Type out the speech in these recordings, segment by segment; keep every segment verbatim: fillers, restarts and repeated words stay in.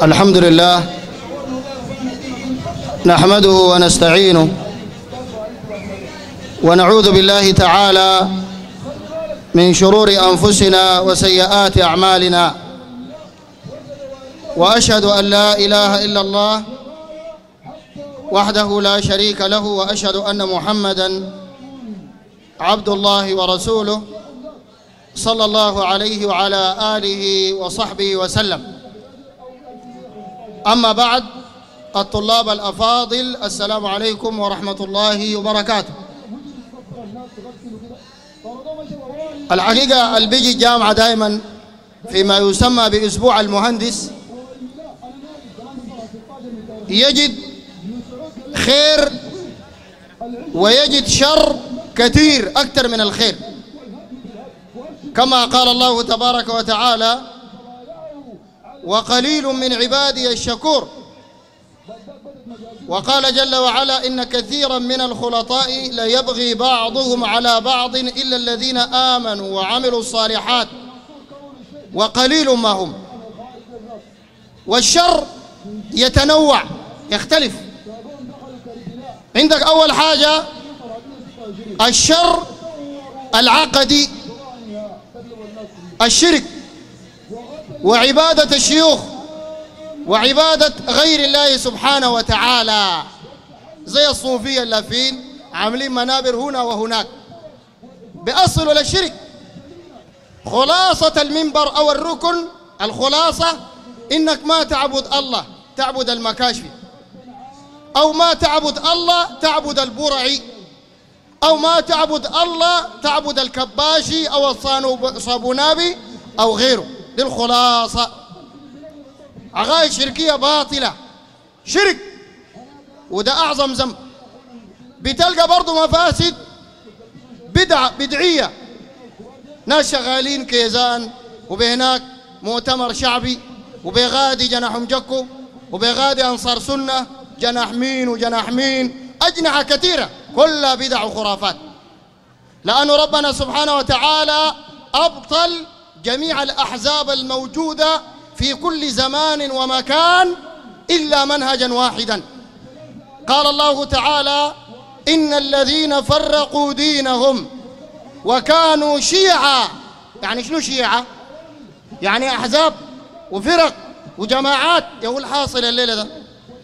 الحمد لله نحمده ونستعينه ونعوذ بالله تعالى من شرور أنفسنا وسيئات أعمالنا، وأشهد أن لا إله إلا الله وحده لا شريك له، وأشهد أن محمدًا عبد الله ورسوله صلى الله عليه وعلى آله وصحبه وسلم. أما بعد، الطلاب الأفاضل، السلام عليكم ورحمة الله وبركاته. الحقيقة اللي بيجي الجامعة دائما فيما يسمى بأسبوع المهندس يجد خير ويجد شر كثير أكثر من الخير، كما قال الله تبارك وتعالى: وقليل من عبادي الشكور. وقال جل وعلا: إن كثيرا من الخلطاء ليبغي بعضهم على بعض إلا الذين آمنوا وعملوا الصالحات وقليل ما هم. والشر يتنوع يختلف. عندك أول حاجة الشر العقدي، الشرك وعبادة الشيوخ وعبادة غير الله سبحانه وتعالى، زي الصوفية اللافين عاملين منابر هنا وهناك بأصل للشرك. خلاصة المنبر أو الركن، الخلاصة إنك ما تعبد الله، تعبد المكاشف، أو ما تعبد الله تعبد البرعي، أو ما تعبد الله تعبد الكباشي أو الصابونابي أو غيره. دي الخلاصة. عقائد شركية باطلة، شرك، وده أعظم ذنب. بتلقى برضو مفاسد بدعة بدعية، ناس شغالين كيزان وبهناك مؤتمر شعبي وبيغادي جناح مجكو وبيغادي أنصار سنة جناح مين وجناح مين، أجنحة كثيرة كلها بدع وخرافات. لأن ربنا سبحانه وتعالى أبطل جميع الأحزاب الموجودة في كل زمان ومكان إلا منهجا واحدا. قال الله تعالى: إن الذين فرقوا دينهم وكانوا شيعا. يعني شنو شيعا؟ يعني أحزاب وفرق وجماعات. يقول حاصل الليلة ده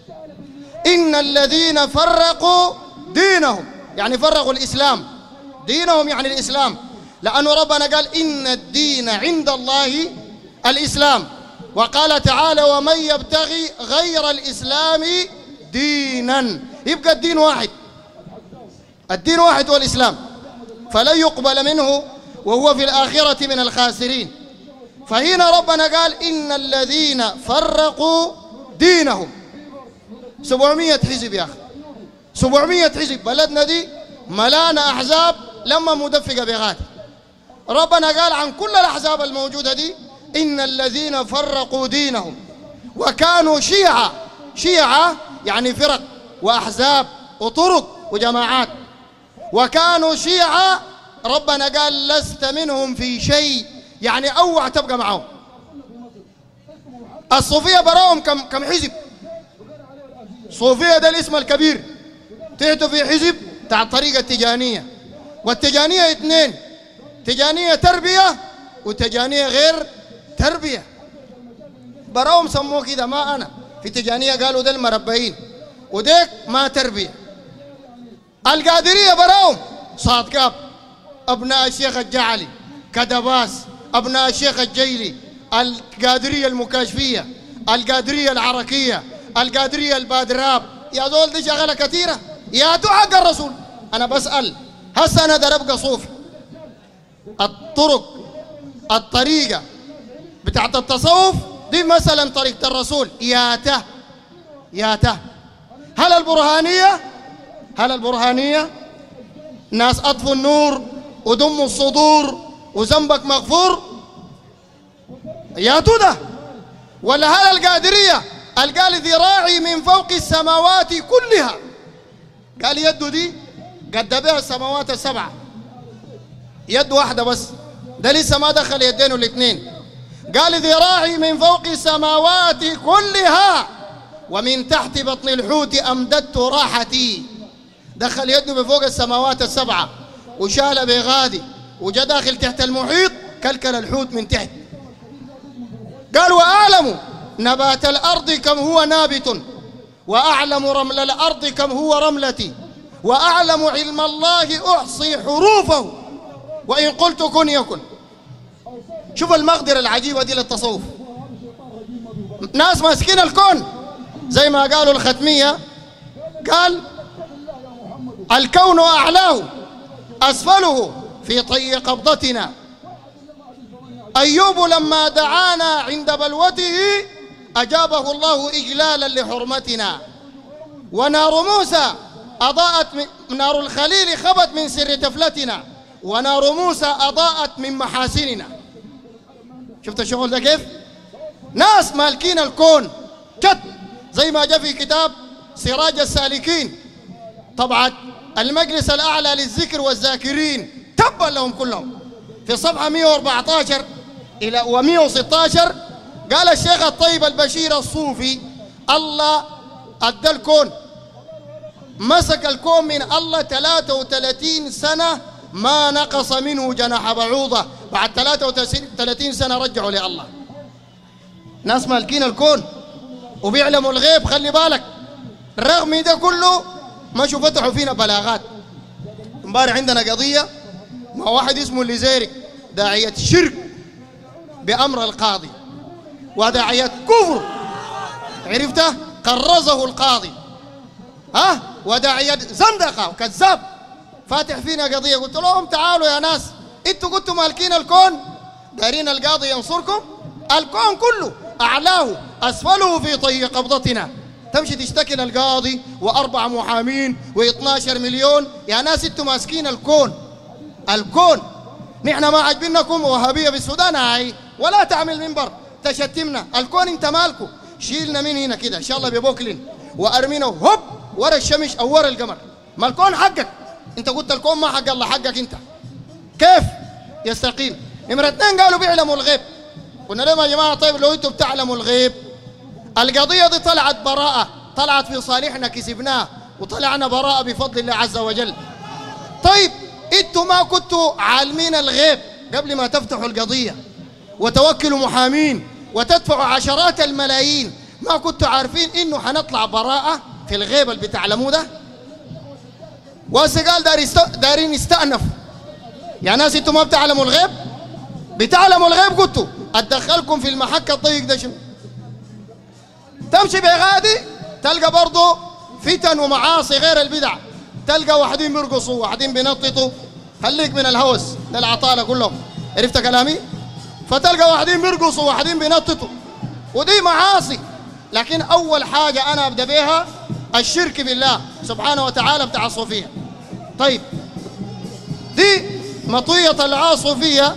إن الذين فرقوا دينهم، يعني فرقوا الإسلام، دينهم يعني الإسلام، لأن ربنا قال: إن الدين عند الله الإسلام. وقال تعالى: ومن يبتغي غير الإسلام دينا. يبقى الدين واحد، الدين واحد هو الإسلام، فلن يقبل منه وهو في الآخرة من الخاسرين. فهنا ربنا قال: إن الذين فرقوا دينهم. سبعمية حزب يا أخي، سبعمية حزب. بلدنا دي ملانا أحزاب لما مدفقة بغادي. ربنا قال عن كل الأحزاب الموجودة دي: إن الذين فرقوا دينهم وكانوا شيعا. شيعا يعني فرق وأحزاب وطرق وجماعات. وكانوا شيعا، ربنا قال: لست منهم في شيء، يعني أوعى تبقى معهم. الصوفية براهم كم كم حزب. صوفية ده الاسم الكبير، تحته في حزب تاع الطريقة التجانية. والتجانية اثنين: تجانية تربية وتجانية غير تربية. براهم سموه كده، ما أنا في تجانية قالوا ده المربعين وديك ما تربية. القادرية براهم صادقاب، أبناء الشيخ الجعلي، كدباس، أبناء الشيخ الجيلي، القادرية المكاشفية، القادرية العركية، القادرية البادراب. يا زول دي شغلة كثيرة. يا حق الرسول. أنا بسأل هسه أنا ده أبقى صوفي؟ الطرق الطريقة بتاعت التصوف دي مثلا طريقة الرسول، ياته ياته. هل البرهانية هل البرهانية ناس أطفوا النور ودموا الصدور وذنبك مغفور، ياتوا ده؟ ولا هل القادرية قال ذراعي من فوق السماوات كلها، قال يده دي قد بها السماوات السبعة، يد واحدة بس، ده لسه ما دخل يدينه الاثنين. قال ذراعي من فوق السماوات كلها ومن تحت بطن الحوت أمددت راحتي. دخل يده بفوق السماوات السبعة وشال بغادي وجا داخل تحت المحيط كلكل الحوت من تحت. قال وأعلم نبات الأرض كم هو نابت وأعلم رمل الأرض كم هو رملتي وأعلم علم الله أحصي حروفه وإن قلت كن يكن. شوف المقدرة العجيبة دي للتصوف. ناس ماسكين الكون زي ما قالوا الختمية، قال الكون أعلاه أسفله في طي قبضتنا. أيوب لما دعانا عند بلوته أجابه الله إجلالا لحرمتنا. ونار موسى أضاءت من نار الخليل خبت من سر تفلتنا ونار موسى أضاءت من محاسننا. شفت الشغل ده كيف؟ ناس مالكين الكون جد زي ما جاء في كتاب سراج السالكين. طبعا المجلس الأعلى للذكر والذاكرين تبا لهم كلهم في صفحة مئة وأربعة عشر إلى ومئة وستة عشر قال الشيخ الطيب البشير الصوفي الله أدى الكون، مسك الكون من الله ثلاثة وثلاثين سنة ما نقص منه جناح بعوضة. بعد ثلاثة وثلاثين سنة رجعوا لله. ناس مالكين الكون وبيعلموا الغيب. خلي بالك رغم ده كله ما شو فتحوا فينا بلاغات. امبارح عندنا قضية مع واحد اسمه الليزيري داعية شرك بأمر القاضي وداعية كفر، عرفته؟ قرزه القاضي ها، وداعية زندقة وكذاب فاتح فينا قضية. قلت لهم تعالوا يا ناس، انتوا كنتوا مالكين الكون دارين القاضي ينصركم؟ الكون كله أعلاه أسفله في طي قبضتنا. تمشي تشتكي للقاضي وأربع محامين و12 مليون. يا ناس انتوا ماسكين الكون. الكون نحن ما عجبناكم وهابية في السودان هاي ولا تعمل منبر تشتمنا. الكون انت مالكو، شيلنا من هنا كده ان شاء الله ببوكلين وارمينا هوب ورا الشمس او ورا القمر. ما الكون حقك انت، قلت الكون ما حق الله، حقك انت. كيف يستقيم؟ نمرة اثنين قالوا بيعلموا الغيب. قلنا لهم يا جماعة طيب لو انتم بتعلموا الغيب، القضية دي طلعت براءة، طلعت في صالحنا كسبناه وطلعنا براءة بفضل الله عز وجل. طيب انتم ما كنتوا عالمين الغيب قبل ما تفتحوا القضية وتوكلوا محامين وتدفعوا عشرات الملايين، ما كنتوا عارفين انه حنطلع براءة في الغيب اللي بتعلموه ده؟ وهسه قال دار است... دارين يستأنف. يا ناس انتم ما بتعلموا الغيب؟ بتعلموا الغيب كنتوا اتدخلكم في المحك الضيق ده شنو؟ تمشي بغادي تلقى برضه فتن ومعاصي غير البدع، تلقى واحدين بيرقصوا واحدين بينططوا. خليك من الهوس ده العطالة كلهم، عرفت كلامي؟ فتلقى واحدين بيرقصوا واحدين بينططوا ودي معاصي. لكن أول حاجة أنا أبدأ بها الشرك بالله سبحانه وتعالى بتاع الصوفية. طيب دي مطوية العاصفية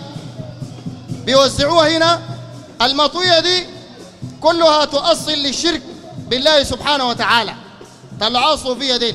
بيوزعوها هنا. المطوية دي كلها تؤصل للشرك بالله سبحانه وتعالى. طلعوا الصوفية دي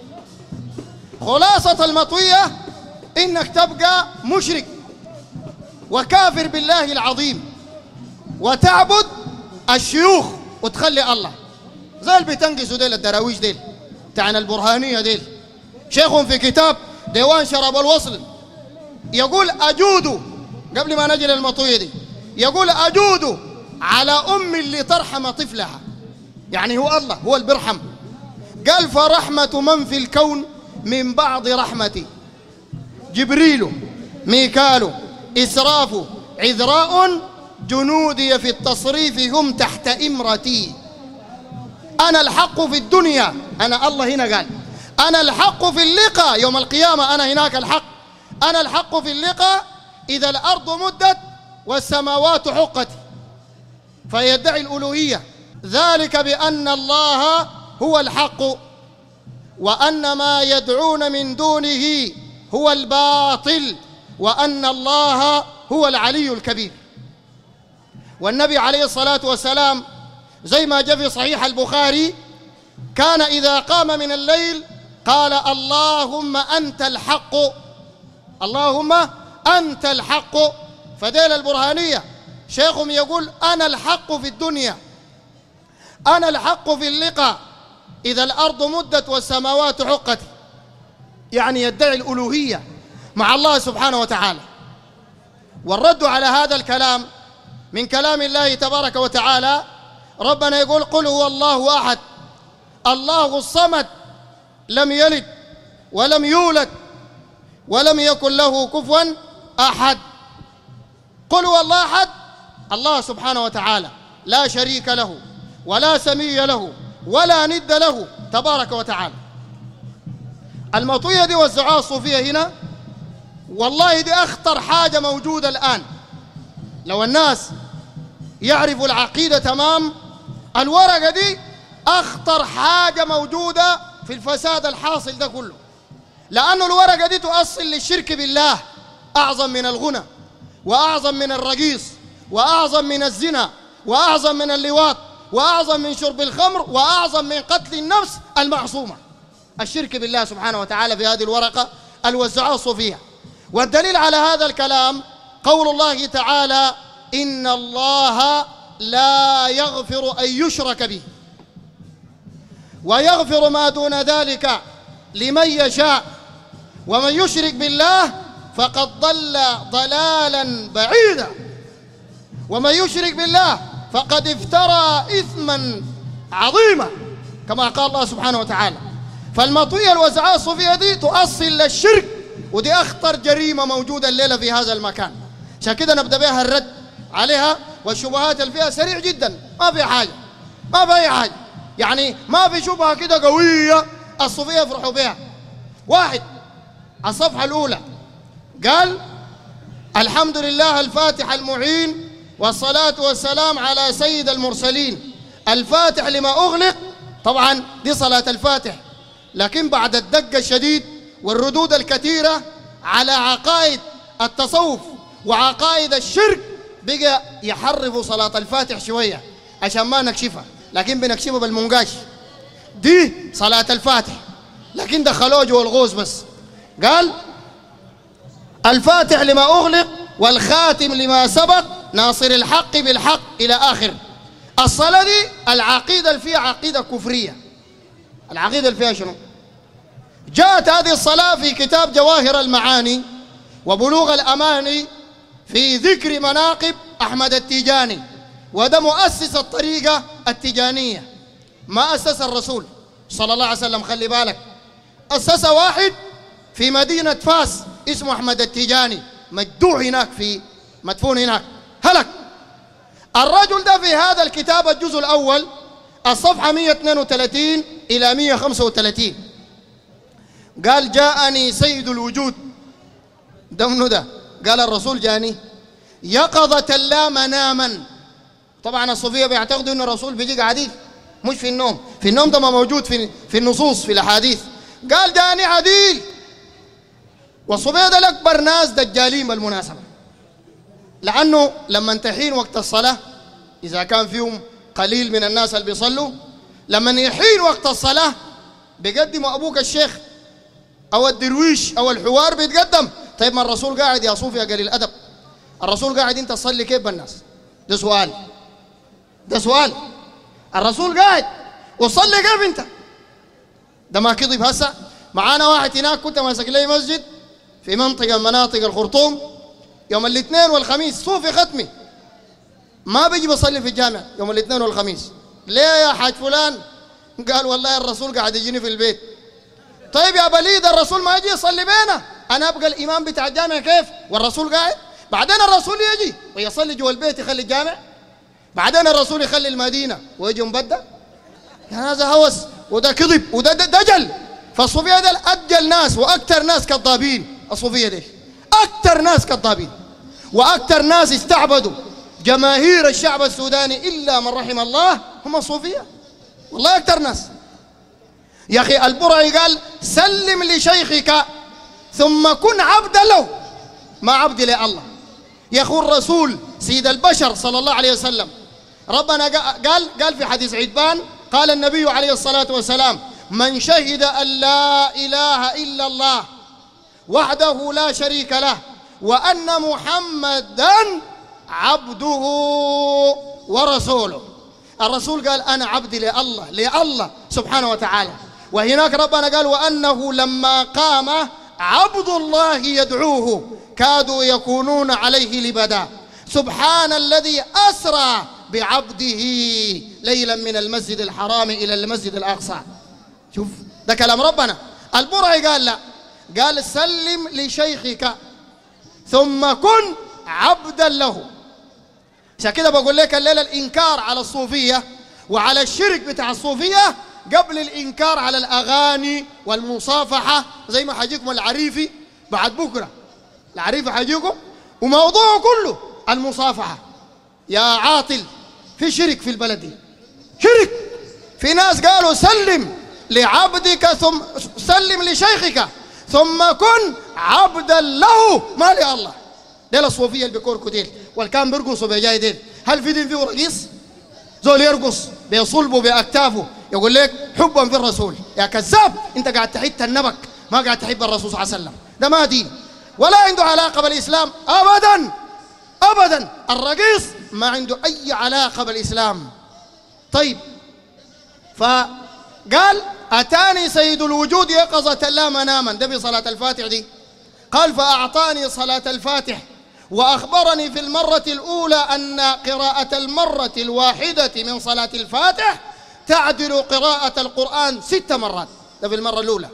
خلاصة المطوية إنك تبقى مشرك وكافر بالله العظيم وتعبد الشيوخ وتخلي الله، زي اللي بتنقصوا ديل الدراويش ديل تاعنا البرهانية ديل. شيخهم في كتاب ديوان شراب الوصل يقول أجود، قبل ما نجي للمطوية دي يقول أجود على أم اللي ترحم طفلها، يعني هو الله هو اللي بيرحم. قال فرحمة من في الكون من بعض رحمتي جبريل ميكال إسراف عذراء جنودي في التصريف هم تحت إمرتي. أنا الحق في الدنيا، أنا الله هنا قال أنا الحق في اللقاء يوم القيامة، أنا هناك الحق. أنا الحق في اللقاء إذا الأرض مدت والسماوات حقت. فيدعي الألوهية، ذلك بأن الله هو الحق وأن ما يدعون من دونه هو الباطل وأن الله هو العلي الكبير. والنبي عليه الصلاة والسلام زي ما جاء في صحيح البخاري كان إذا قام من الليل قال اللهم أنت الحق، اللهم أنت الحق. فديل البرهانية شيخهم يقول أنا الحق في الدنيا، أنا الحق في اللقاء إذا الأرض مدت والسماوات حقت، يعني يدعي الألوهية مع الله سبحانه وتعالى. والرد على هذا الكلام من كلام الله تبارك وتعالى، ربنا يقول قل هو الله أحد الله الصمد لم يلد ولم يولد ولم يكن له كفوا أحد. قل هو الله أحد، الله سبحانه وتعالى لا شريك له ولا سمي له ولا ند له تبارك وتعالى. المطوية دي والزعاة الصوفية هنا والله دي أخطر حاجة موجودة الآن. لو الناس يعرفوا العقيدة تمام، الورقة دي أخطر حاجة موجودة في الفساد الحاصل ده كله، لأنه الورقة دي تؤصل للشرك بالله أعظم من الغنى وأعظم من الرقيص وأعظم من الزنا وأعظم من اللواط وأعظم من شرب الخمر وأعظم من قتل النفس المعصومة. الشرك بالله سبحانه وتعالى في هذه الورقة الوزعاء الصوفية. والدليل على هذا الكلام قول الله تعالى إن الله لا يغفر أن يشرك به ويغفر ما دون ذلك لمن يشاء ومن يشرك بالله فقد ضل ضلالا بعيدا ومن يشرك بالله فقد افترى إثما عظيما كما قال الله سبحانه وتعالى. فالمطوية الوزعاء الصوفية دي تؤصل للشرك، ودي أخطر جريمة موجودة الليلة في هذا المكان. عشان كده نبدأ بها الرد عليها والشبهات اللي فيها سريع جدا، ما في حاجة ما في أي حاجة، يعني ما في شبهة كده قوية الصوفية يفرحوا بها. واحد على الصفحة الأولى قال الحمد لله الفاتح المعين والصلاة والسلام على سيد المرسلين الفاتح لما أغلق. طبعا دي صلاة الفاتح، لكن بعد الدق الشديد والردود الكثيرة على عقائد التصوف وعقائد الشرك بقى يحرفوا صلاة الفاتح شوية عشان ما نكشفها، لكن بنكشفها بالمنقاش. دي صلاة الفاتح لكن دخلوه جوا الغوز بس. قال الفاتح لما أغلق والخاتم لما سبق ناصر الحق بالحق إلى آخر. الصلاة دي العقيدة اللي فيها عقيدة كفرية. العقيدة اللي فيها شنو؟ جاءت هذه الصلاة في كتاب جواهر المعاني وبلوغ الأماني في ذكر مناقب أحمد التيجاني، وده مؤسس الطريقة التيجانية، ما أسس الرسول صلى الله عليه وسلم. خلي بالك، أسس واحد في مدينة فاس اسمه أحمد التيجاني، مجدوع هناك، في مدفون هناك، هلك. الرجل ده في هذا الكتاب الجزء الأول الصفحة مئة واثنين وثلاثين إلى مئة وخمسة وثلاثين قال جاءني سيد الوجود. ده منو ده؟ قال الرسول جاني يقظة لا مناما. طبعا الصوفية بيعتقدوا أن الرسول بيجي قاعدين، مش في النوم. في النوم ده ما موجود في في النصوص في الأحاديث. قال جاني عديل. والصوفية ده الأكبر ناس دجالين بالمناسبة، لأنه لما تحين وقت الصلاة إذا كان فيهم قليل من الناس اللي بيصلوا، لما يحين وقت الصلاة بيقدموا أبوك الشيخ أو الدرويش أو الحوار بيتقدم. طيب ما الرسول قاعد يا صوفي يا قليل الأدب، الرسول قاعد أنت تصلي كيف بالناس؟ ده سؤال، ده سؤال. الرسول قاعد وصلي كيف أنت؟ ده ما كذب. هسه معانا واحد هناك كنت ماسك لي مسجد في منطقة مناطق الخرطوم يوم الاثنين والخميس، صوفي ختمي ما بيجي بصلي في الجامع يوم الاثنين والخميس. ليه يا حاج فلان؟ قال والله الرسول قاعد يجيني في البيت. طيب يا بليد الرسول ما يجي يصلي بينا، انا ابقى الامام بتاع الجامع كيف والرسول قاعد؟ بعدين الرسول يجي ويصلي جوا البيت يخلي الجامع، بعدين الرسول يخلي المدينه ويجي مبدا. يعني هذا هوس وده كذب وده دجل. فالصوفيه دول اجل ناس واكثر ناس كذابين. الصوفيه دول اكثر ناس كذابين واكثر ناس استعبدوا جماهير الشعب السوداني الا من رحم الله هم الصوفيه، والله اكثر ناس. يا اخي البرعي قال سلم لشيخك ثم كن عبدا له ما عبد لله. يا اخو الرسول سيد البشر صلى الله عليه وسلم ربنا قال قال في حديث عتبان قال النبي عليه الصلاة والسلام من شهد أن لا إله إلا الله وحده لا شريك له وأن محمدا عبده ورسوله. الرسول قال أنا عبد لله لله سبحانه وتعالى، وهناك ربنا قال وأنه لما قام عبد الله يدعوه كادوا يكونون عليه لبدا. سبحان الذي أسرى بعبده ليلا من المسجد الحرام إلى المسجد الأقصى. شوف ده كلام ربنا. البرعي قال لا، قال سلم لشيخك ثم كن عبدا له. عشان كده بقول لك الليلة الإنكار على الصوفية وعلى الشرك بتاع الصوفية قبل الإنكار على الأغاني والمصافحة، زي ما حجيكم العريفي بعد بكرة. العريفي حجيكم وموضوعه كله المصافحة. يا عاطل في شرك في البلد دي، شرك. في ناس قالوا سلم لعبدك ثم سلم لشيخك ثم كن عبدا له، ما لي الله. ديل الصوفية اللي بيكوركوا ديل والكان بيرقصوا بجاي ديل. هل في دين فيه رقيص؟ زول يرقص بيصلبه بأكتافه يقول لك حبا في الرسول. يا كذاب، انت قاعد تحب النبك، ما قاعد تحب الرسول صلى الله عليه وسلم. ده ما دين ولا عنده علاقة بالإسلام أبدا أبدا. الرقيص ما عنده أي علاقة بالإسلام. طيب، فقال أتاني سيد الوجود يقظة لا مناما، ده في صلاة الفاتح دي. قال فأعطاني صلاة الفاتح وأخبرني في المرة الأولى أن قراءة المرة الواحدة من صلاة الفاتح تعدل قراءة القرآن ست مرات. ده في المرة الأولى.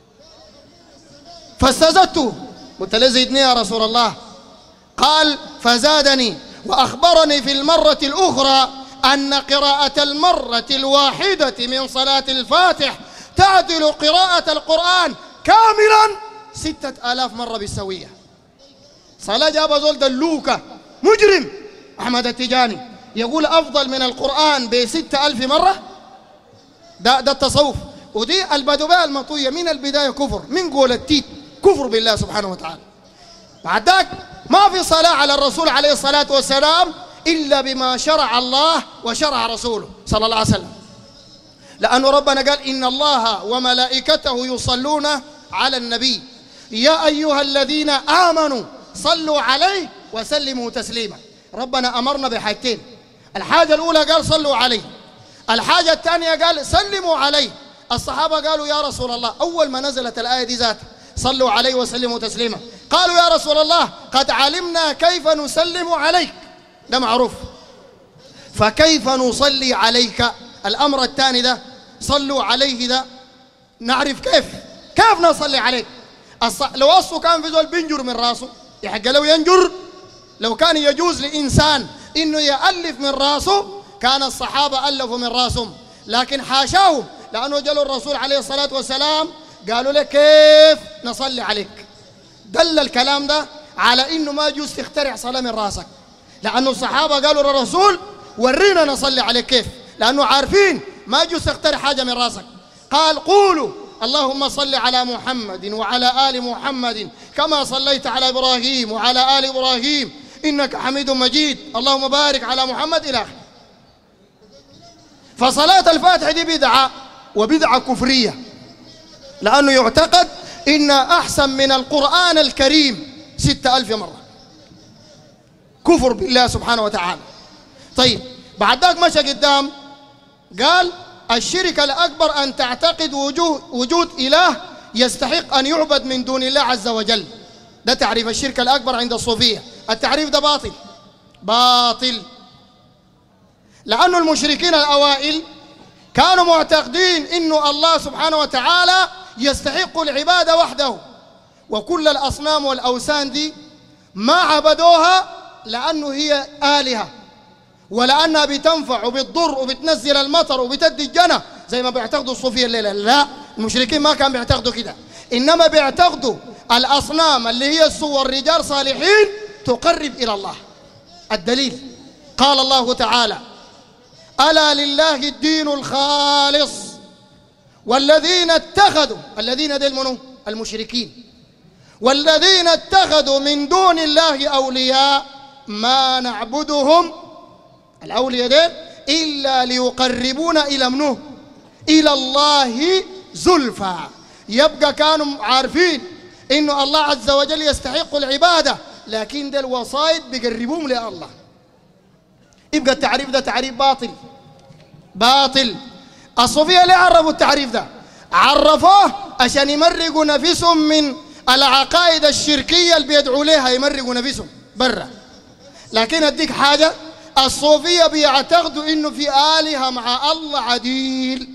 فاستزدته، قلت له زدني يا رسول الله. قال فزادني وأخبرني في المرة الأخرى أن قراءة المرة الواحدة من صلاة الفاتح تعدل قراءة القرآن كاملا ستة آلاف مرة بالسوية. صلاة جاب زول دلوكة مجرم أحمد التجاني يقول أفضل من القرآن بستة ألف مرة. ده, ده التصوف. ودي البدوباء المطوية من البداية كفر، من قول التيت كفر بالله سبحانه وتعالى. بعد ذاك ما في صلاة على الرسول عليه الصلاة والسلام إلا بما شرع الله وشرع رسوله صلى الله عليه وسلم. لأن ربنا قال إن الله وملائكته يصلون على النبي يا أيها الذين آمنوا صلوا عليه وسلموا تسليما. ربنا أمرنا بحاجتين. الحاجة الأولى قال صلوا عليه، الحاجة الثانية قال سلموا عليه. الصحابة قالوا يا رسول الله، أول ما نزلت الآية دي ذات صلوا عليه وسلموا تسليما، قالوا يا رسول الله قد علمنا كيف نسلم عليك، ده معروف، فكيف نصلي عليك؟ الأمر الثاني ده صلوا عليه ده نعرف كيف كيف نصلي عليك. الص... لو أصله كان في زول بينجر من راسه يحق لو ينجر. لو كان يجوز لإنسان إنه يألف من راسه كان الصحابة ألفوا من راسهم، لكن حاشاهم، لأنه جلوا الرسول عليه الصلاة والسلام قالوا له كيف نصلي عليك. دل الكلام ده على إنه ما يجوز تخترع صلاة من راسك، لأنه الصحابة قالوا للرسول ورينا نصلي عليك كيف، لأنه عارفين ما يجوز تخترع حاجة من راسك. قال قولوا اللهم صل على محمد وعلى آل محمد كما صليت على إبراهيم وعلى آل إبراهيم إنك حميد مجيد اللهم بارك على محمد إلى آخره. فصلاة الفاتح دي بدعة، وبدعة كفرية، لأنه يعتقد إن أحسن من القرآن الكريم ستة ألف مرة. كفر بالله سبحانه وتعالى. طيب بعد ذاك مشى قدام قال الشرك الأكبر أن تعتقد وجود, وجود إله يستحق أن يعبد من دون الله عز وجل. ده تعريف الشرك الأكبر عند الصوفية. التعريف ده باطل باطل، لأن المشركين الأوائل كانوا معتقدين إنه الله سبحانه وتعالى يستحق العبادة وحده، وكل الأصنام والأوثان دي ما عبدوها لأنه هي آلهة، ولأنها بتنفع وبتضر وبتنزل المطر وبتدي الجنة زي ما بيعتقدوا الصوفية الليلة. لا، المشركين ما كانوا بيعتقدوا كده، إنما بيعتقدوا الأصنام اللي هي الصور رجال صالحين تقرب إلى الله. الدليل قال الله تعالى ألا لله الدين الخالص والذين اتخذوا، الذين دول منو؟ المشركين. والذين اتخذوا من دون الله أولياء ما نعبدهم، الأولياء دول إلا ليقربونا إلى منو؟ إلى الله زلفى. يبقى كانوا عارفين إنه الله عز وجل يستحق العبادة، لكن ده الوسائط بيقربوهم لله. يبقى التعريف ده تعريف باطل باطل. الصوفية ليه عرفوا التعريف ده؟ عرفوه عشان يمرقوا نفسهم من العقائد الشركية اللي بيدعوا لها، يمرقوا نفسهم برا. لكن أديك حاجة، الصوفية بيعتقدوا إنه في آلهة مع الله عديل.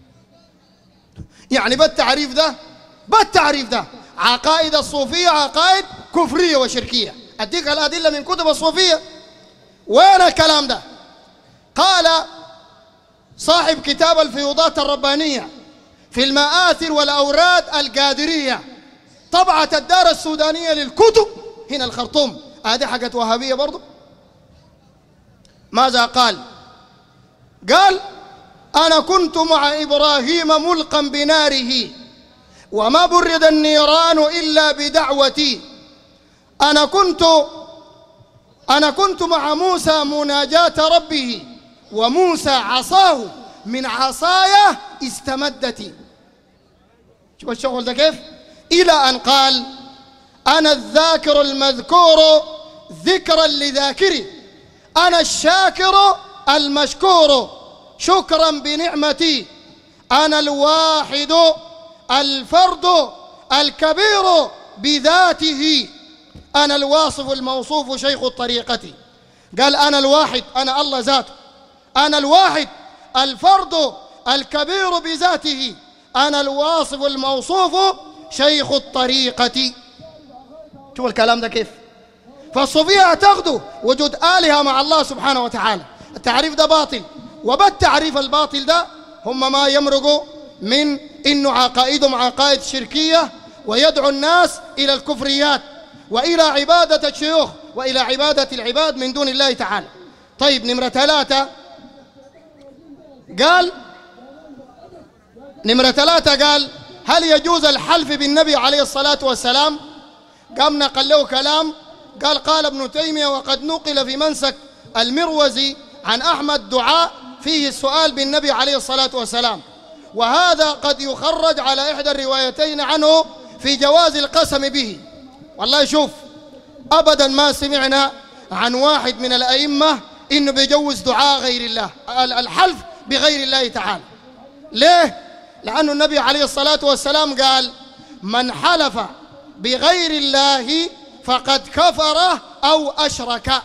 يعني بالتعريف ده بالتعريف ده عقائد الصوفية عقائد كفرية وشركية. أديك الأدلة من كتب الصوفية. وين الكلام ده؟ قال صاحب كتاب الفيوضات الربانية في المآثر والأوراد القادرية، طبعة الدار السودانية للكتب هنا الخرطوم، هذه حاجة وهابية برضو. ماذا قال؟ قال: أنا كنت مع إبراهيم ملقا بناره وما برد النيران إلا بدعوتي. أنا كنت أنا كنت مع موسى مناجاة ربه وموسى عصاه من عصايا استمدت. شوف الشغل ده كيف؟ إلى أن قال: أنا الذاكر المذكور ذكرا لذاكري، أنا الشاكر المشكور شكرا بنعمتي، أنا الواحد الفرد الكبير بذاته، أنا الواصف الموصوف شيخ الطريقة. قال: أنا الواحد، أنا الله ذاته، أنا الواحد الفرد الكبير بذاته، أنا الواصف الموصوف شيخ الطريقة. شوف الكلام ده كيف؟ فالصوفية اعتقدوا وجود آلهة مع الله سبحانه وتعالى. التعريف ده باطل، وبالتعريف الباطل ده هم ما يمرقوا من إنه عقائدهم عقائد شركية، ويدعو الناس إلى الكفريات وإلى عبادة الشيوخ وإلى عبادة العباد من دون الله تعالى. طيب، نمرة ثلاثة قال نمرة ثلاثة قال: هل يجوز الحلف بالنبي عليه الصلاة والسلام؟ قام نقل له كلام، قال: قال ابن تيمية: وقد نقل في منسك المروزي عن أحمد دعاء فيه السؤال بالنبي عليه الصلاة والسلام، وهذا قد يخرج على إحدى الروايتين عنه في جواز القسم به. والله شوف، أبدا ما سمعنا عن واحد من الأئمة إنه بيجوز دعاء غير الله، الحلف بغير الله تعالى. ليه؟ لأن النبي عليه الصلاة والسلام قال: من حلف بغير الله فقد كفر أو أشرك.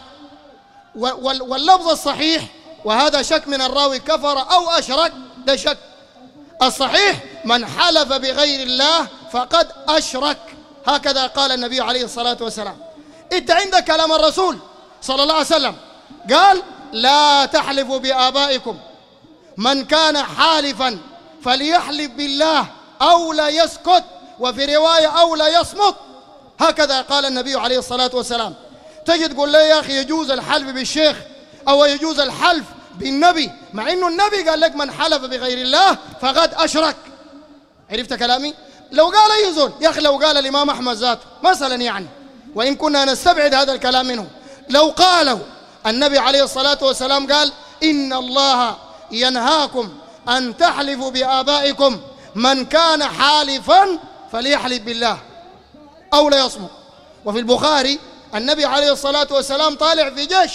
واللفظ الصحيح، وهذا شك من الراوي، كفر أو أشرك، ده شك. الصحيح: من حلف بغير الله فقد أشرك، هكذا قال النبي عليه الصلاة والسلام. انت عندك كلام الرسول صلى الله عليه وسلم، قال: لا تحلفوا بآبائكم، من كان حالفا فليحلف بالله أو لا يسكت، وفي رواية أو لا يصمت، هكذا قال النبي عليه الصلاة والسلام. تجي تقول لي يا أخي يجوز الحلف بالشيخ أو يجوز الحلف بالنبي، مع إنه النبي قال لك من حلف بغير الله فقد أشرك. عرفت كلامي؟ لو قال أي زول يا أخي، لو قال الإمام أحمد ذاته مثلا، يعني وإن كنا نستبعد هذا الكلام منه، لو قاله النبي عليه الصلاة والسلام قال: إن الله ينهاكم أن تحلفوا بآبائكم، من كان حالفا فليحلف بالله أو لا يصمت. وفي البخاري النبي عليه الصلاة والسلام طالع في جيش،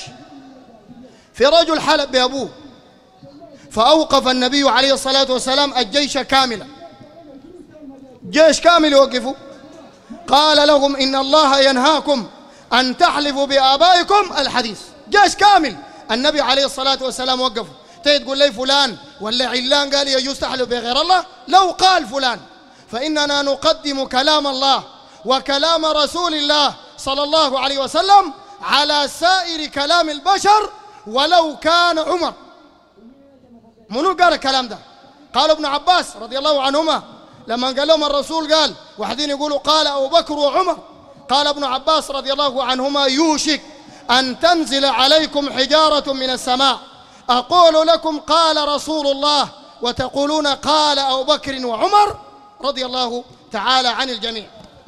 في رجل حلف بأبوه، فأوقف النبي عليه الصلاة والسلام الجيش كاملا، جيش كامل يوقفوا، قال لهم: إن الله ينهاكم أن تحلفوا بآبائكم، الحديث جيش كامل النبي عليه الصلاة والسلام وقفه. تقول لي فلان ولا علان قال يجوز تحلف بغير الله؟ لو قال فلان، فإننا نقدم كلام الله وكلام رسول الله صلى الله عليه وسلم على سائر كلام البشر ولو كان عمر. منو قال الكلام ده؟ قال ابن عباس رضي الله عنهما لما قال لهم الرسول قال، واحدين يقولوا قال أبو بكر وعمر، قال ابن عباس رضي الله عنهما: يوشك أن تنزل عليكم حجارة من السماء أقول لكم قال رسول الله وتقولون قال أبو بكر وعمر رضي الله تعالى عن الجميع.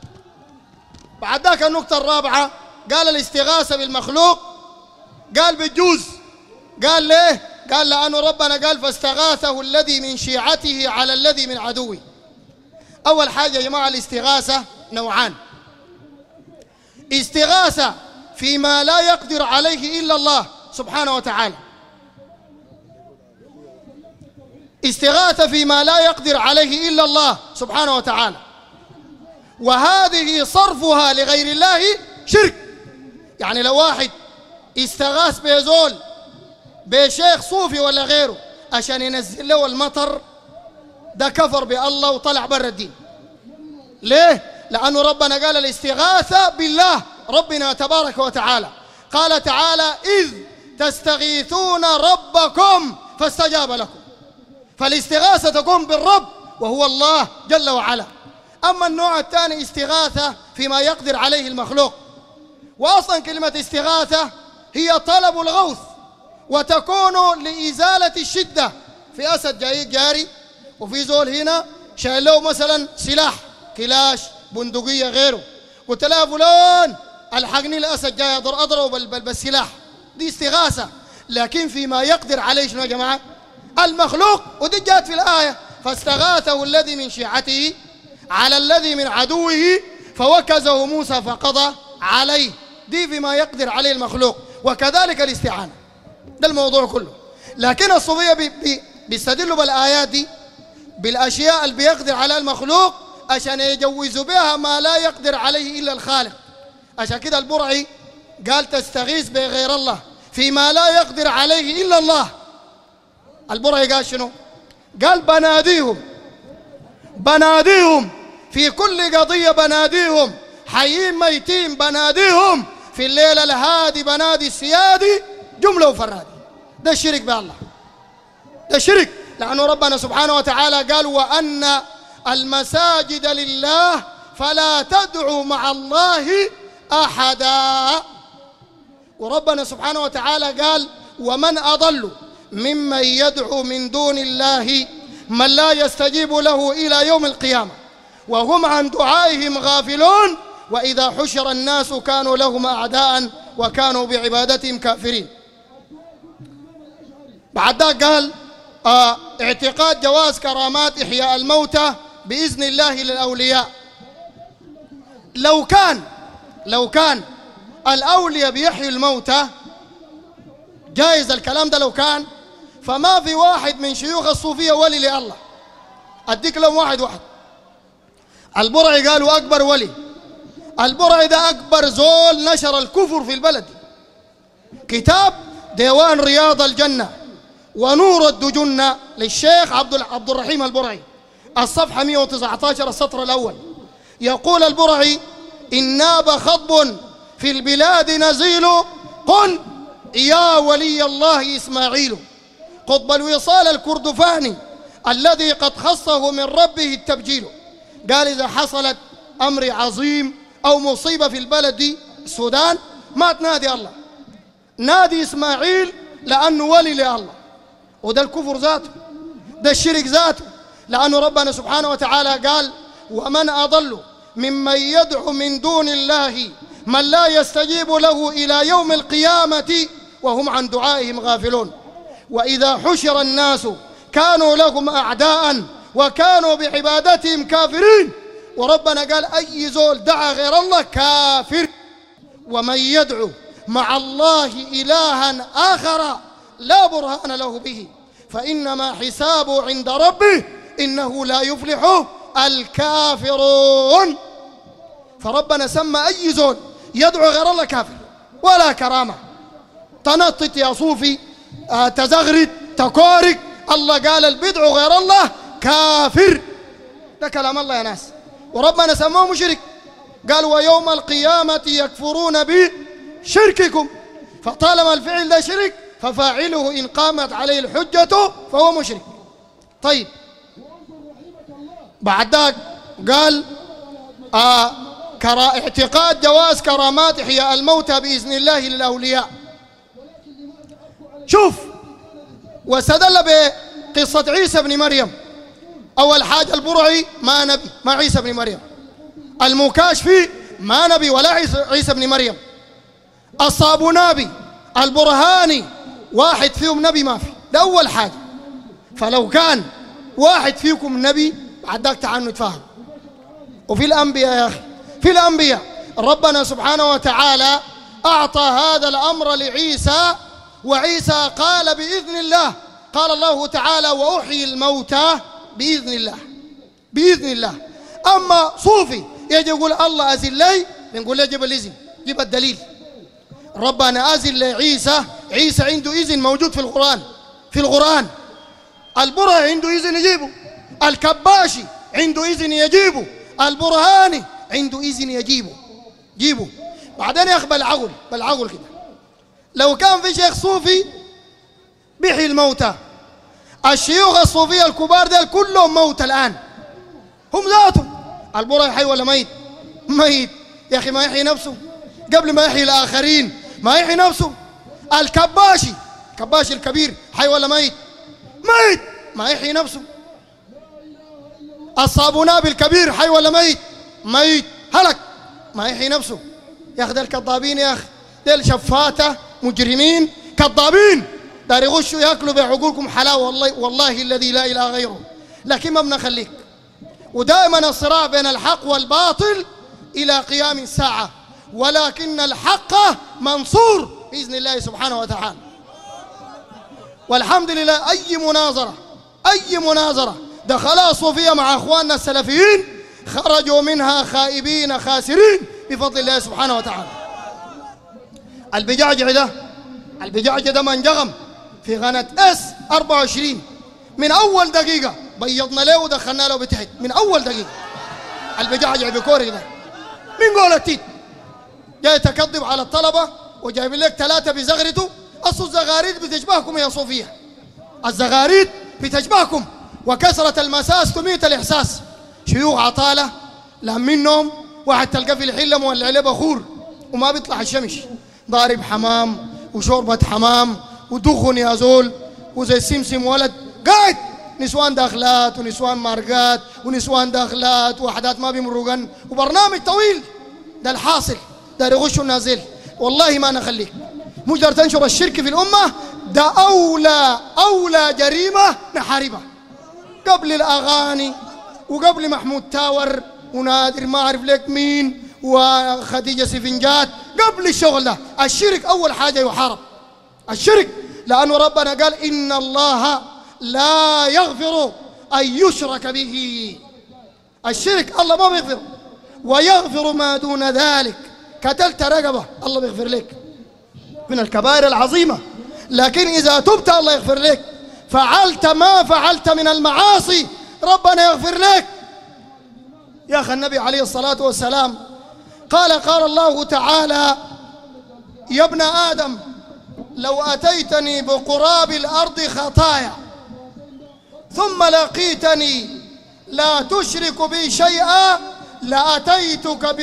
بعد ذاك النقطة الرابعة قال الاستغاثة بالمخلوق، قال بالجوز. قال ليه؟ قال لأن ربنا قال: فاستغاثه الذي من شيعته على الذي من عدوه. أول حاجة يا جماعة، الاستغاثة نوعان: استغاثة فيما لا يقدر عليه إلا الله سبحانه وتعالى، استغاث فيما لا يقدر عليه إلا الله سبحانه وتعالى، وهذه صرفها لغير الله شرك. يعني لو واحد استغاث بزول بشيخ صوفي ولا غيره عشان ينزل له المطر، ده كفر بالله وطلع برا الدين. ليه؟ لأنه ربنا قال الاستغاثة بالله ربنا تبارك وتعالى. قال تعالى: إذ تستغيثون ربكم فاستجاب لكم. فالاستغاثة تكون بالرب وهو الله جل وعلا. أما النوع الثاني استغاثة فيما يقدر عليه المخلوق. وأصلا كلمة استغاثة هي طلب الغوث، وتكون لإزالة الشدة. في أسد جاي جاري وفي زول هنا شايل له مثلا سلاح كلاش بندقية غيره، قلت له فلان الحقني الأسد جاي أضربه بالسلاح، دي استغاثة. لكن فيما يقدر عليه شنو يا جماعة؟ المخلوق. ودي جاءت في الآية: فاستغاثه الذي من شيعته على الذي من عدوه فوكزه موسى فقضى عليه. دي فيما يقدر عليه المخلوق. وكذلك الاستعانة، ده الموضوع كله. لكن الصوفية بي بي بيستدلوا بالآيات دي بالأشياء اللي بيقدر على المخلوق عشان يجوزوا بها ما لا يقدر عليه إلا الخالق. عشان كده البرعي قال: تستغيث بغير الله فيما لا يقدر عليه إلا الله. البرعي قال شنو؟ قال: بناديهم بناديهم في كل قضية، بناديهم حيين ميتين، بناديهم في الليلة الهادي، بنادي السيادي جملة وفرادي. ده الشرك بالله، ده شرك. لأنه ربنا سبحانه وتعالى قال: وأن المساجد لله فلا تدعوا مع الله أحدا. وربنا سبحانه وتعالى قال: ومن أضل ممن يدعو من دون الله من لا يستجيب له إلى يوم القيامة وهم عن دعائهم غافلون وإذا حشر الناس كانوا لهم أعداء وكانوا بعبادتهم كافرين. بعد ذلك قال: آه اعتقاد جواز كرامات إحياء الموتى بإذن الله للأولياء. لو كان لو كان الأولياء بيحيوا الموتى جائز الكلام ده، لو كان فما في واحد من شيوخ الصوفية ولي لله. أديك لهم واحد واحد. البرعي قالوا أكبر ولي. البرعي ده أكبر زول نشر الكفر في البلد. كتاب ديوان رياض الجنة ونور الدجنة للشيخ عبد عبد الرحيم البرعي، الصفحة مئة وتسعة عشر السطر الأول. يقول البرعي: إن ناب خطب في البلاد نزيل، قل يا ولي الله إسماعيل، قطب الوصال الكردفاني الذي قد خصه من ربه التبجيل. قال: إذا حصلت أمر عظيم أو مصيبة في البلد السودان ما تنادي الله، نادي إسماعيل لأنه ولي لله. وده الكفر ذاته، ده الشرك ذاته. لأنه ربنا سبحانه وتعالى قال: ومن أضل ممن يدعو من دون الله من لا يستجيب له إلى يوم القيامة وهم عن دعائهم غافلون وإذا حشر الناس كانوا لهم أعداء وكانوا بعبادتهم كافرين. وربنا قال: أي زول دعا غير الله كافر. ومن يدعو مع الله إلها آخر لا برهان له به فإنما حسابه عند ربه إنه لا يفلح الكافرون. فربنا سمى أي زول يدعو غير الله كافر ولا كرامة. تنطط يا صوفي، آه تزغرد، تكورك، الله قال البدع غير الله كافر. ده كلام الله يا ناس. وربنا سماه مشرك، قال: ويوم القيامة يكفرون بشرككم. فطالما الفعل ده شرك ففاعله إن قامت عليه الحجة فهو مشرك. طيب بعد ذلك قال: آه كرا اعتقاد جواز كرامات إحياء الموتى بإذن الله للأولياء. شوف، واستدل بقصة عيسى بن مريم. أول حاجة البرعي ما نبي، ما عيسى بن مريم. المكاشفي ما نبي ولا عيسى بن مريم. الصابونابي، البرهاني، واحد فيهم نبي ما في. ده أول حاجة. فلو كان واحد فيكم نبي بعد ذاك تعالوا نتفاهم. وفي الأنبياء يا أخي، في الأنبياء ربنا سبحانه وتعالى أعطى هذا الأمر لعيسى، وعيسى قال بإذن الله، قال الله تعالى وأحيي الموتى بإذن الله بإذن الله. أما صوفي يجي يقول الله أزل لي، بنقول له جيب الإذن، جيب الدليل. ربنا أزل لعيسى، عيسى عنده إذن موجود في القرآن في القرآن. البره عنده إذن يجيبه، الكباشي عنده إذن يجيبه، البرهاني عنده إذن يجيبه جيبه. بعدين يا أخي بالعقل بالعقل كده، لو كان في شيخ صوفي بيحيي الموتى، الشيوخ الصوفية الكبار دول كلهم موتى الآن، هم ذاتهم. البره حي ولا ميت؟ ميت يا أخي، ما يحيي نفسه قبل ما يحيي الآخرين، ما يحيي نفسه. الكباشي الكباشي الكبير حي ولا ميت؟ ميت، ما يحيي نفسه. الصابوناب الكبير حي ولا ميت؟ ميت، هلك، ما يحيي نفسه. يا أخي دول كذابين، يا أخي دول شفاتة مجرمين كذابين، دار يغشوا ياكلوا بعقولكم حلاوة، والله والله الذي لا إله غيره. لكن ما بنخليك، ودائما الصراع بين الحق والباطل إلى قيام الساعة، ولكن الحق منصور بإذن الله سبحانه وتعالى. والحمد لله أي مناظرة أي مناظرة دخلها الصوفية مع أخواننا السلفيين خرجوا منها خائبين خاسرين بفضل الله سبحانه وتعالى. البجعجع ده البجعجع ده من جغم في قناة اس أربعة وعشرين من أول دقيقة بيضنا له ودخلنا له بتحت من أول دقيقة. البجعجع بكوري ده من قول التيت جاي تكذب على الطلبة وجايب لك ثلاثة بزغرته. أصل الزغاريد بتشبهكم يا صوفية، الزغاريد بتشبهكم، وكسرة المساس تميت الإحساس. شيوخ عطالة لا منهم واحد تلقى في الحلة مولع له بخور وما بيطلع الشمس، ضارب حمام وشوربة حمام ودخن يا زول وزي السمسم ولد قاعد، نسوان داخلات ونسوان مارقات ونسوان داخلات وحدات ما بيمرقن، وبرنامج طويل. ده الحاصل، ده يغشوا النازل. والله ما نخليك مجرد تنشر الشرك في الأمة، ده أولى أولى جريمة نحاربها قبل الأغاني وقبل محمود تاور ونادر ما أعرف لك مين وخديجة سفنجات. قبل الشغل ده الشرك أول حاجة يحارب، الشرك، لأنه ربنا قال إن الله لا يغفر أن يشرك به. الشرك الله ما بيغفر، ويغفر ما دون ذلك. قتلت رقبة الله بيغفر لك من الكبائر العظيمة، لكن إذا تبت الله يغفر لك. فعلت ما فعلت من المعاصي ربنا يغفر لك. يا أخي النبي عليه الصلاة والسلام قال قال الله تعالى يا ابن آدم لو أتيتني بقراب الأرض خطايا ثم لقيتني لا تشرك بي شيئا لأتيتك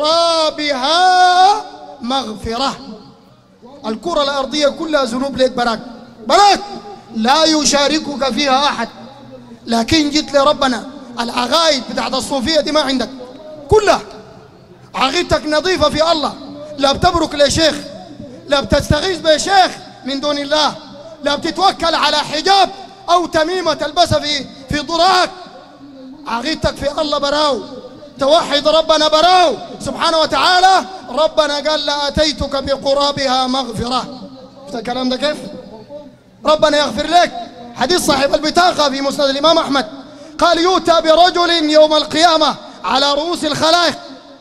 بقرابها مغفرة. الكرة الأرضية كلها ذنوب لك براك براك لا يشاركك فيها أحد، لكن جيت لربنا العقائد بتاعت الصوفية دي ما عندك كلها، عقيدتك نظيفة في الله، لا بتبرك لشيخ، لا بتستغيث بشيخ من دون الله، لا بتتوكل على حجاب أو تميمة تلبسها في في ضراك. عقيدتك في الله براو، توحد ربنا براو سبحانه وتعالى. ربنا قال لأتيتك بقرابها مغفرة. شفت الكلام ده كيف؟ ربنا يغفر لك. حديث صاحب البطاقة في مسند الإمام أحمد قال يؤتى برجل يوم القيامة على رؤوس الخلائق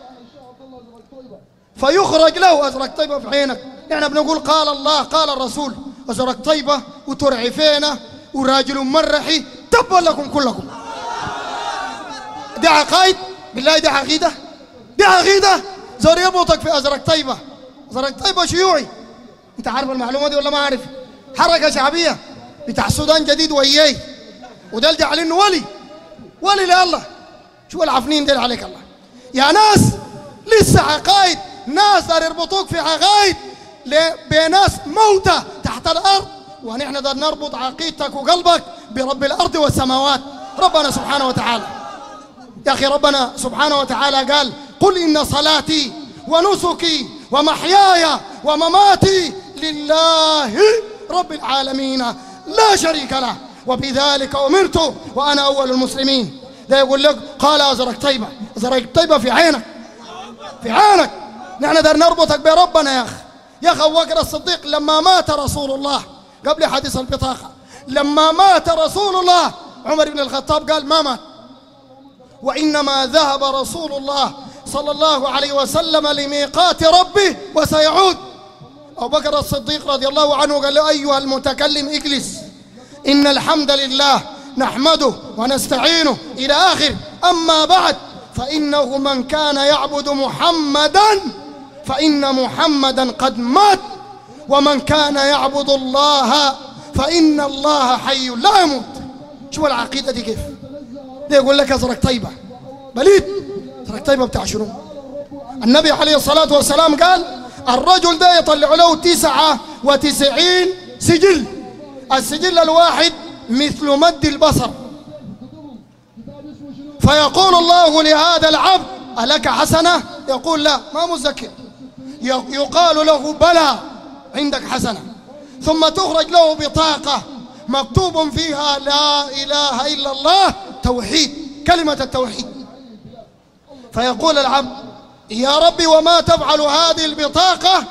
فيخرج له أزرق طيبة في عينك. يعني بنقول قال الله قال الرسول، أزرق طيبة وترعفينة وراجل مرحي، تبا لكم كلكم. دي عقائد بالله، دي عقيدة، دي عقيدة. زور يربطك في أزرق طيبة. أزرق طيبة شيوعي، أنت عارف المعلومة دي ولا ما عارف؟ حركة شعبية بتاع السودان جديد وياي، وده اللي جعلينه ولي ولي لله. شو العفنين ديل عليك الله يا ناس. لسه عقائد، ناس دار يربطوك في عقائد بناس موتى تحت الأرض، ونحن دار نربط عقيدتك وقلبك برب الأرض والسماوات ربنا سبحانه وتعالى. يا أخي ربنا سبحانه وتعالى قال قل إن صلاتي ونسكي ومحياي ومماتي لله رب العالمين لا شريك له وبذلك أمرت وأنا أول المسلمين. ده يقول لك قال أزرق طيبة، أزرق طيبة في عينك في عينك. نحن دار نربطك بربنا يا أخي. يا أخي أبو بكر الصديق لما مات رسول الله قبل حديث البطاقة لما مات رسول الله عمر بن الخطاب قال ما مات، وإنما ذهب رسول الله صلى الله عليه وسلم لميقات ربه وسيعود. أبو بكر الصديق رضي الله عنه قال له أيها المتكلم اجلس، إن الحمد لله نحمده ونستعينه إلى آخر، أما بعد فإنه من كان يعبد محمدا فإن محمدا قد مات، ومن كان يعبد الله فإن الله حي لا يموت. شو العقيدة دي كيف؟ ده يقول لك أزرق طيبة بليد، أزرق طيبة بتاع شنو؟ النبي عليه الصلاة والسلام قال الرجل ده يطلع له تسعة وتسعين سجل، السجل الواحد مثل مد البصر، فيقول الله لهذا العبد ألك حسنة؟ يقول لا ما مذكر، يقال له بلى عندك حسنة، ثم تخرج له بطاقة مكتوب فيها لا إله إلا الله، توحيد، كلمة التوحيد. فيقول العبد يا ربي وما تفعل هذه البطاقة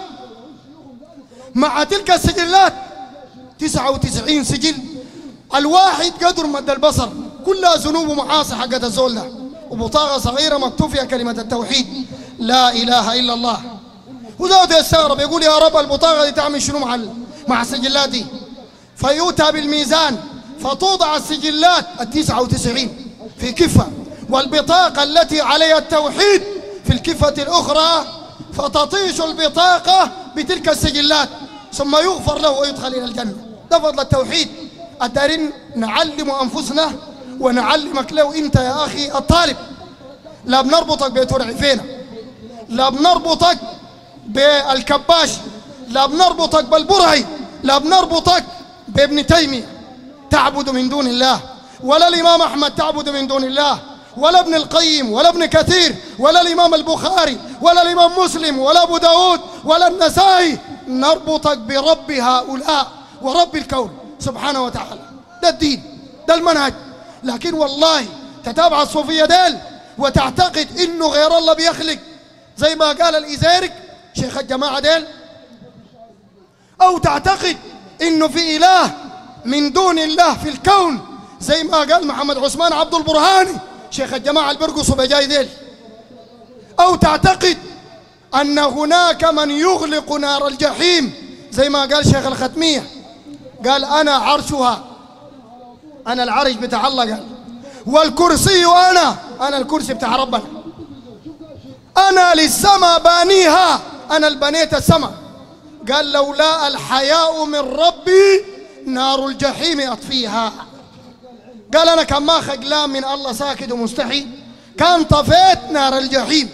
مع تلك السجلات؟ تسعة وتسعين سجل، الواحد قدر مد البصر، كلها ذنوب ومعاصي حقت الزول ده، وبطاقة صغيرة مكتوب فيها كلمة التوحيد لا إله إلا الله. وزود يستغرب يقول يا رب البطاقة دي تعمل شنو مع مع السجلات دي؟ فيؤتى بالميزان فتوضع السجلات التسعة وتسعين في كفة، والبطاقة التي عليها التوحيد في الكفة الأخرى، فتطيش البطاقة بتلك السجلات، ثم يغفر له ويدخل إلى الجنة. ده فضل التوحيد. الدارين نعلم أنفسنا ونعلمك له أنت يا أخي الطالب. لا بنربطك بترعفينا، لا بنربطك بالكباش، لا بنربطك بالبرهي، لا بنربطك بابن تيمية تعبد من دون الله، ولا الإمام أحمد تعبد من دون الله، ولا ابن القيم، ولا ابن كثير، ولا الإمام البخاري، ولا الإمام مسلم، ولا أبو داود، ولا النسائي. نربطك برب هؤلاء ورب الكون سبحانه وتعالى. ده الدين، ده المنهج. لكن والله تتابع الصوفية ديل وتعتقد إنه غير الله بيخلق زي ما قال الإزارك شيخ الجماعة ديل، أو تعتقد إنه في إله من دون الله في الكون زي ما قال محمد عثمان عبد البرهاني شيخ الجماعة البرقص بجاي ديل، أو تعتقد أن هناك من يغلق نار الجحيم زي ما قال شيخ الختمية، قال أنا عرشها، أنا العرش بتاع الله، قال والكرسي أنا أنا الكرسي بتاع ربنا، أنا للسماء بانيها، أنا البنيت السماء، قال لولا الحياء من ربي نار الجحيم أطفيها، قال أنا كان ما خجلان من الله ساكت ومستحي كان طفيت نار الجحيم.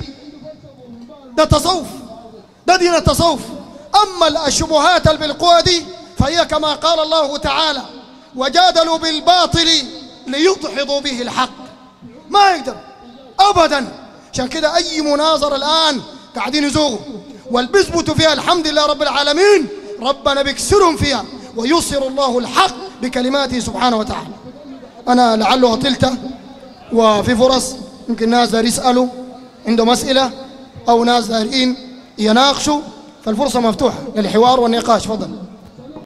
ده تصوف، ده دين التصوف. أما الشبهات اللي بالقوة دي فهي كما قال الله تعالى وجادلوا بالباطل ليدحضوا به الحق، ما يقدر أبدا. عشان كده أي مناظرة الآن قاعدين يزوغوا، والبيثبتوا فيها الحمد لله رب العالمين ربنا بيكسرهم فيها ويصر الله الحق بكلماته سبحانه وتعالى. أنا لعله أطلت، وفي فرص يمكن ناس دار يسألوا عندهم أسئلة أو ناس دارين يناقشوا، فالفرصة مفتوحة للحوار والنقاش. فضل.